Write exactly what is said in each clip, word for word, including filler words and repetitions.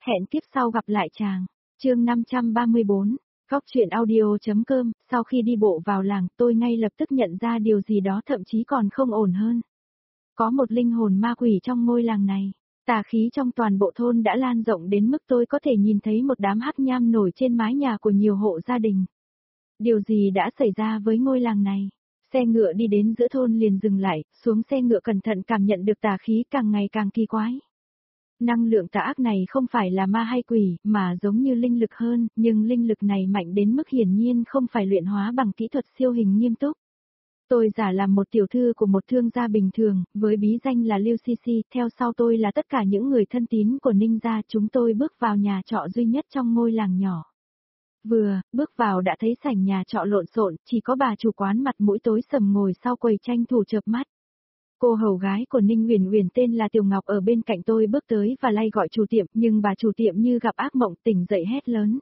Hẹn kiếp sau gặp lại chàng. Chương năm trăm ba mươi bốn. Góc truyện audio.com. Sau khi đi bộ vào làng, tôi ngay lập tức nhận ra điều gì đó thậm chí còn không ổn hơn. Có một linh hồn ma quỷ trong ngôi làng này. Tà khí trong toàn bộ thôn đã lan rộng đến mức tôi có thể nhìn thấy một đám hắc nham nổi trên mái nhà của nhiều hộ gia đình. Điều gì đã xảy ra với ngôi làng này? Xe ngựa đi đến giữa thôn liền dừng lại, xuống xe ngựa cẩn thận cảm nhận được tà khí càng ngày càng kỳ quái. Năng lượng tà ác này không phải là ma hay quỷ, mà giống như linh lực hơn, nhưng linh lực này mạnh đến mức hiển nhiên không phải luyện hóa bằng kỹ thuật siêu hình nghiêm túc. Tôi giả làm một tiểu thư của một thương gia bình thường, với bí danh là Lưu Si Si, theo sau tôi là tất cả những người thân tín của Ninh gia. Chúng tôi bước vào nhà trọ duy nhất trong ngôi làng nhỏ. Vừa, bước vào đã thấy sảnh nhà trọ lộn xộn, chỉ có bà chủ quán mặt mũi tối sầm ngồi sau quầy tranh thủ chợp mắt. Cô hầu gái của Ninh Uyển Uyển tên là Tiểu Ngọc ở bên cạnh tôi bước tới và lay gọi chủ tiệm, nhưng bà chủ tiệm như gặp ác mộng tỉnh dậy hét lớn.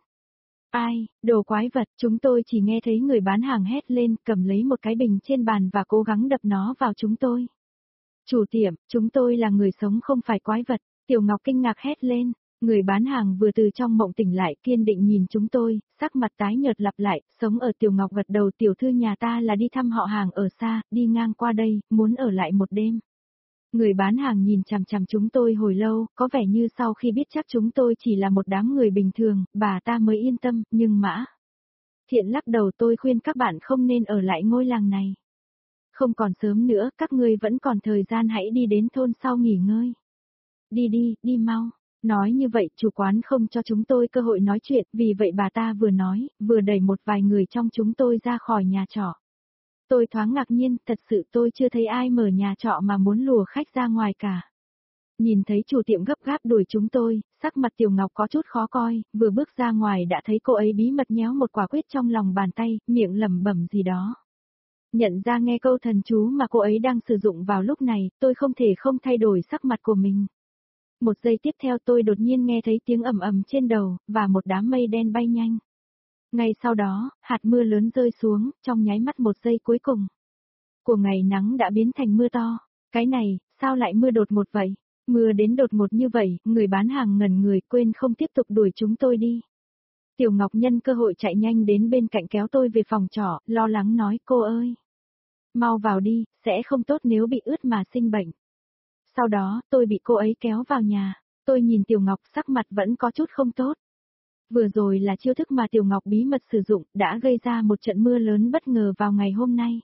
Ai, đồ quái vật, chúng tôi chỉ nghe thấy người bán hàng hét lên, cầm lấy một cái bình trên bàn và cố gắng đập nó vào chúng tôi. Chủ tiệm, chúng tôi là người sống không phải quái vật, Tiểu Ngọc kinh ngạc hét lên. Người bán hàng vừa từ trong mộng tỉnh lại kiên định nhìn chúng tôi, sắc mặt tái nhợt lặp lại, sống ở Tiểu Ngọc gật đầu. Tiểu thư nhà ta là đi thăm họ hàng ở xa, đi ngang qua đây, muốn ở lại một đêm. Người bán hàng nhìn chằm chằm chúng tôi hồi lâu, có vẻ như sau khi biết chắc chúng tôi chỉ là một đám người bình thường, bà ta mới yên tâm, nhưng Mã Thiện lắc đầu. Tôi khuyên các bạn không nên ở lại ngôi làng này. Không còn sớm nữa, các ngươi vẫn còn thời gian, hãy đi đến thôn sau nghỉ ngơi. Đi đi, đi mau. Nói như vậy, chủ quán không cho chúng tôi cơ hội nói chuyện, vì vậy bà ta vừa nói, vừa đẩy một vài người trong chúng tôi ra khỏi nhà trọ. Tôi thoáng ngạc nhiên, thật sự tôi chưa thấy ai mở nhà trọ mà muốn lùa khách ra ngoài cả. Nhìn thấy chủ tiệm gấp gáp đuổi chúng tôi, sắc mặt Tiểu Ngọc có chút khó coi, vừa bước ra ngoài đã thấy cô ấy bí mật nhéo một quả quýt trong lòng bàn tay, miệng lẩm bẩm gì đó. Nhận ra nghe câu thần chú mà cô ấy đang sử dụng vào lúc này, tôi không thể không thay đổi sắc mặt của mình. Một giây tiếp theo tôi đột nhiên nghe thấy tiếng ầm ầm trên đầu, và một đám mây đen bay nhanh. Ngay sau đó, hạt mưa lớn rơi xuống, trong nháy mắt một giây cuối cùng. Của ngày nắng đã biến thành mưa to. Cái này, sao lại mưa đột ngột vậy? Mưa đến đột ngột như vậy, người bán hàng ngẩn người, quên không tiếp tục đuổi chúng tôi đi. Tiểu Ngọc nhân cơ hội chạy nhanh đến bên cạnh kéo tôi về phòng trọ, lo lắng nói, cô ơi, mau vào đi, sẽ không tốt nếu bị ướt mà sinh bệnh. Sau đó, tôi bị cô ấy kéo vào nhà. Tôi nhìn Tiểu Ngọc, sắc mặt vẫn có chút không tốt. Vừa rồi là chiêu thức mà Tiểu Ngọc bí mật sử dụng, đã gây ra một trận mưa lớn bất ngờ vào ngày hôm nay.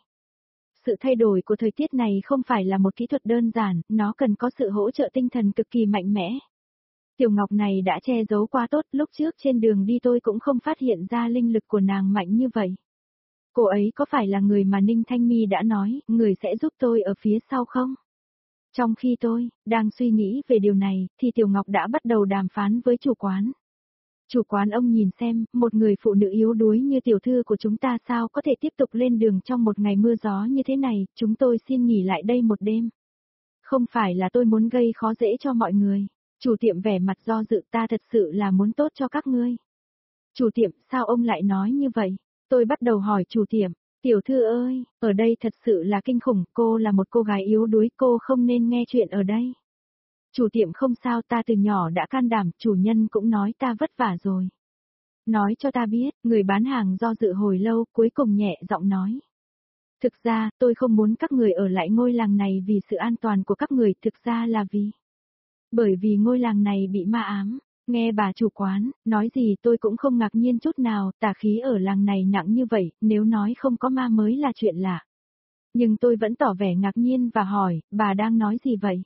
Sự thay đổi của thời tiết này không phải là một kỹ thuật đơn giản, nó cần có sự hỗ trợ tinh thần cực kỳ mạnh mẽ. Tiểu Ngọc này đã che giấu quá tốt, lúc trước trên đường đi tôi cũng không phát hiện ra linh lực của nàng mạnh như vậy. Cô ấy có phải là người mà Ninh Thanh Mi đã nói, người sẽ giúp tôi ở phía sau không? Trong khi tôi đang suy nghĩ về điều này, thì Tiểu Ngọc đã bắt đầu đàm phán với chủ quán. Chủ quán, ông nhìn xem, một người phụ nữ yếu đuối như tiểu thư của chúng ta sao có thể tiếp tục lên đường trong một ngày mưa gió như thế này, chúng tôi xin nghỉ lại đây một đêm. Không phải là tôi muốn gây khó dễ cho mọi người. Chủ tiệm vẻ mặt do dự, ta thật sự là muốn tốt cho các ngươi. Chủ tiệm, sao ông lại nói như vậy? Tôi bắt đầu hỏi chủ tiệm. Tiểu thư ơi, ở đây thật sự là kinh khủng, cô là một cô gái yếu đuối, cô không nên nghe chuyện ở đây. Chủ tiệm, không sao, ta từ nhỏ đã can đảm, chủ nhân cũng nói ta vất vả rồi. Nói cho ta biết, người bán hàng do dự hồi lâu, cuối cùng nhẹ giọng nói. Thực ra, tôi không muốn các người ở lại ngôi làng này vì sự an toàn của các người, thực ra là vì... Bởi vì ngôi làng này bị ma ám. Nghe bà chủ quán, nói gì tôi cũng không ngạc nhiên chút nào, tà khí ở làng này nặng như vậy, nếu nói không có ma mới là chuyện lạ. Nhưng tôi vẫn tỏ vẻ ngạc nhiên và hỏi, bà đang nói gì vậy?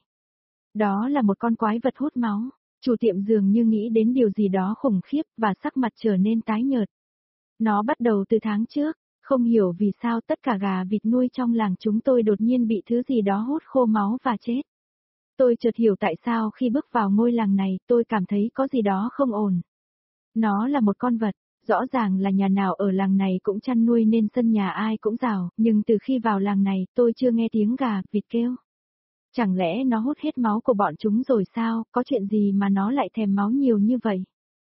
Đó là một con quái vật hút máu. Chủ tiệm dường như nghĩ đến điều gì đó khủng khiếp và sắc mặt trở nên tái nhợt. Nó bắt đầu từ tháng trước, không hiểu vì sao tất cả gà vịt nuôi trong làng chúng tôi đột nhiên bị thứ gì đó hút khô máu và chết. Tôi chợt hiểu tại sao khi bước vào ngôi làng này, tôi cảm thấy có gì đó không ổn. Nó là một con vật, rõ ràng là nhà nào ở làng này cũng chăn nuôi nên sân nhà ai cũng rào, nhưng từ khi vào làng này, tôi chưa nghe tiếng gà, vịt kêu. Chẳng lẽ nó hút hết máu của bọn chúng rồi sao, có chuyện gì mà nó lại thèm máu nhiều như vậy?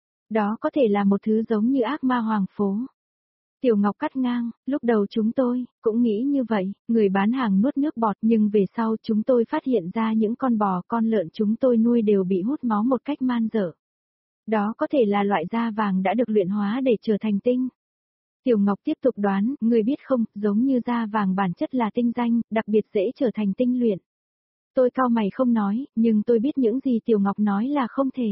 Đó có thể là một thứ giống như ác ma hoàng phố. Tiểu Ngọc cắt ngang, lúc đầu chúng tôi cũng nghĩ như vậy, người bán hàng nuốt nước bọt, nhưng về sau chúng tôi phát hiện ra những con bò con lợn chúng tôi nuôi đều bị hút máu một cách man dợ. Đó có thể là loại da vàng đã được luyện hóa để trở thành tinh. Tiểu Ngọc tiếp tục đoán, người biết không, giống như da vàng bản chất là tinh danh, đặc biệt dễ trở thành tinh luyện. Tôi cau mày không nói, nhưng tôi biết những gì Tiểu Ngọc nói là không thể.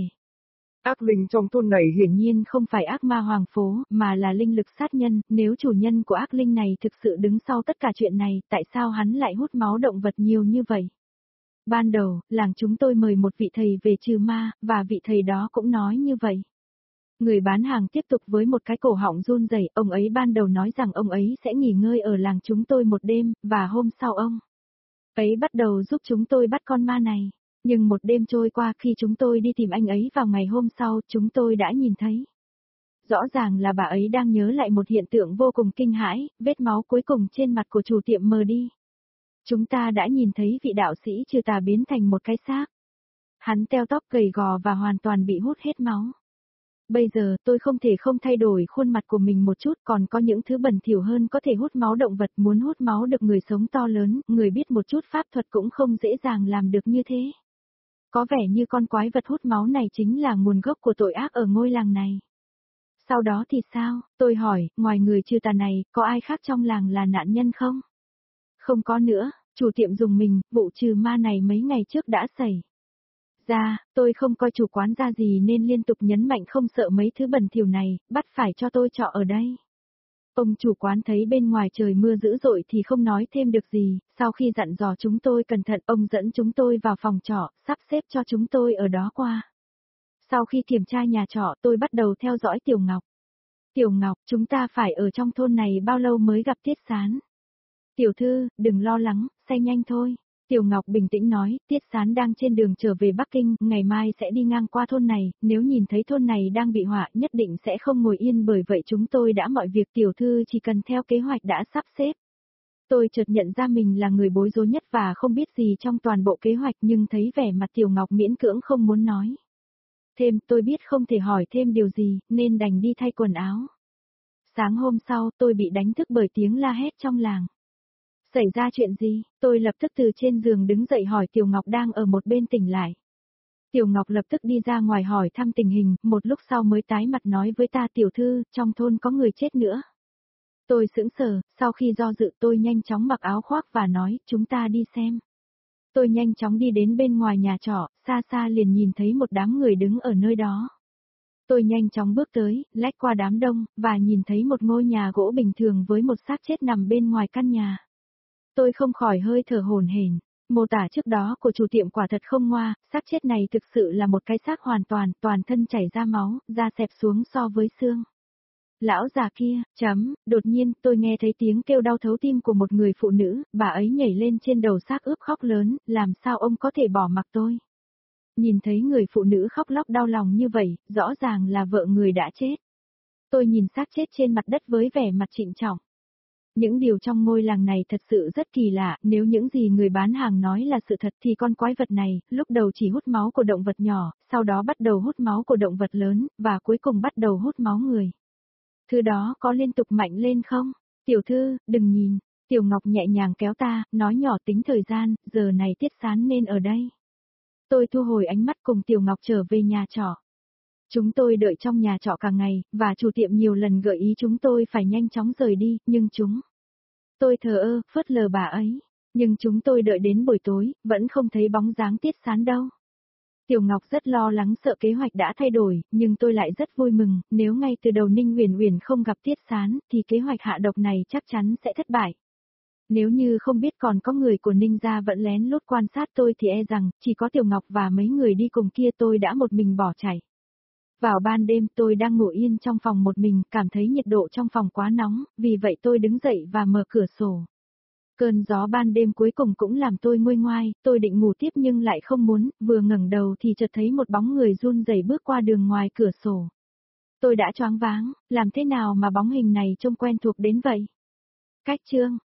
Ác linh trong thôn này hiển nhiên không phải ác ma hoàng phố, mà là linh lực sát nhân, nếu chủ nhân của ác linh này thực sự đứng sau tất cả chuyện này, tại sao hắn lại hút máu động vật nhiều như vậy? Ban đầu, làng chúng tôi mời một vị thầy về trừ ma, và vị thầy đó cũng nói như vậy. Người bán hàng tiếp tục với một cái cổ họng run rẩy, ông ấy ban đầu nói rằng ông ấy sẽ nghỉ ngơi ở làng chúng tôi một đêm, và hôm sau ông ấy bắt đầu giúp chúng tôi bắt con ma này. Nhưng một đêm trôi qua khi chúng tôi đi tìm anh ấy vào ngày hôm sau, chúng tôi đã nhìn thấy. Rõ ràng là bà ấy đang nhớ lại một hiện tượng vô cùng kinh hãi, vết máu cuối cùng trên mặt của chủ tiệm mờ đi. Chúng ta đã nhìn thấy vị đạo sĩ trừ tà biến thành một cái xác. Hắn teo tóc gầy gò và hoàn toàn bị hút hết máu. Bây giờ tôi không thể không thay đổi khuôn mặt của mình một chút, còn có những thứ bẩn thỉu hơn có thể hút máu động vật, muốn hút máu được người sống to lớn, người biết một chút pháp thuật cũng không dễ dàng làm được như thế. Có vẻ như con quái vật hút máu này chính là nguồn gốc của tội ác ở ngôi làng này. Sau đó thì sao, tôi hỏi, ngoài người trừ tà này, có ai khác trong làng là nạn nhân không? Không có nữa, chủ tiệm dùng mình, vụ trừ ma này mấy ngày trước đã xảy ra, tôi không coi chủ quán ra gì nên liên tục nhấn mạnh không sợ mấy thứ bẩn thỉu này, bắt phải cho tôi trọ ở đây. Ông chủ quán thấy bên ngoài trời mưa dữ dội thì không nói thêm được gì, sau khi dặn dò chúng tôi cẩn thận, ông dẫn chúng tôi vào phòng trọ, sắp xếp cho chúng tôi ở đó qua. Sau khi kiểm tra nhà trọ, tôi bắt đầu theo dõi Tiểu Ngọc. Tiểu Ngọc, chúng ta phải ở trong thôn này bao lâu mới gặp Tiết Sán? Tiểu thư, đừng lo lắng, xe nhanh thôi. Tiểu Ngọc bình tĩnh nói, Tiết Sán đang trên đường trở về Bắc Kinh, ngày mai sẽ đi ngang qua thôn này, nếu nhìn thấy thôn này đang bị họa nhất định sẽ không ngồi yên, bởi vậy chúng tôi đã mọi việc, tiểu thư chỉ cần theo kế hoạch đã sắp xếp. Tôi chợt nhận ra mình là người bối rối nhất và không biết gì trong toàn bộ kế hoạch, nhưng thấy vẻ mặt Tiểu Ngọc miễn cưỡng không muốn nói thêm, tôi biết không thể hỏi thêm điều gì, nên đành đi thay quần áo. Sáng hôm sau, tôi bị đánh thức bởi tiếng la hét trong làng. Xảy ra chuyện gì? Tôi lập tức từ trên giường đứng dậy hỏi Tiểu Ngọc đang ở một bên tỉnh lại. Tiểu Ngọc lập tức đi ra ngoài hỏi thăm tình hình, một lúc sau mới tái mặt nói với ta, tiểu thư, trong thôn có người chết nữa. Tôi sững sờ, sau khi do dự tôi nhanh chóng mặc áo khoác và nói, chúng ta đi xem. Tôi nhanh chóng đi đến bên ngoài nhà trọ, xa xa liền nhìn thấy một đám người đứng ở nơi đó. Tôi nhanh chóng bước tới, lách qua đám đông, và nhìn thấy một ngôi nhà gỗ bình thường với một xác chết nằm bên ngoài căn nhà. Tôi không khỏi hơi thở hổn hển. Mô tả trước đó của chủ tiệm quả thật không ngoa, xác chết này thực sự là một cái xác hoàn toàn, toàn thân chảy ra máu, da xẹp xuống so với xương. Lão già kia, chấm, đột nhiên tôi nghe thấy tiếng kêu đau thấu tim của một người phụ nữ, bà ấy nhảy lên trên đầu xác ướp khóc lớn, làm sao ông có thể bỏ mặc tôi. Nhìn thấy người phụ nữ khóc lóc đau lòng như vậy, rõ ràng là vợ người đã chết. Tôi nhìn xác chết trên mặt đất với vẻ mặt trịnh trọng. Những điều trong ngôi làng này thật sự rất kỳ lạ, nếu những gì người bán hàng nói là sự thật thì con quái vật này, lúc đầu chỉ hút máu của động vật nhỏ, sau đó bắt đầu hút máu của động vật lớn, và cuối cùng bắt đầu hút máu người. Thứ đó có liên tục mạnh lên không? Tiểu thư, đừng nhìn. Tiểu Ngọc nhẹ nhàng kéo ta, nói nhỏ, tính thời gian, giờ này Tiết Sán nên ở đây. Tôi thu hồi ánh mắt cùng Tiểu Ngọc trở về nhà trọ. Chúng tôi đợi trong nhà trọ cả ngày, và chủ tiệm nhiều lần gợi ý chúng tôi phải nhanh chóng rời đi, nhưng chúng... Tôi thờ ơ, phớt lờ bà ấy. Nhưng chúng tôi đợi đến buổi tối, vẫn không thấy bóng dáng Tiết Sán đâu. Tiểu Ngọc rất lo lắng sợ kế hoạch đã thay đổi, nhưng tôi lại rất vui mừng, nếu ngay từ đầu Ninh Uyển Uyển không gặp Tiết Sán, thì kế hoạch hạ độc này chắc chắn sẽ thất bại. Nếu như không biết còn có người của Ninh gia vẫn lén lút quan sát tôi thì e rằng, chỉ có Tiểu Ngọc và mấy người đi cùng kia tôi đã một mình bỏ chạy. Vào ban đêm tôi đang ngủ yên trong phòng một mình, cảm thấy nhiệt độ trong phòng quá nóng, vì vậy tôi đứng dậy và mở cửa sổ. Cơn gió ban đêm cuối cùng cũng làm tôi nguôi ngoai, tôi định ngủ tiếp nhưng lại không muốn, vừa ngẩng đầu thì chợt thấy một bóng người run rẩy bước qua đường ngoài cửa sổ. Tôi đã choáng váng, làm thế nào mà bóng hình này trông quen thuộc đến vậy? Cách chương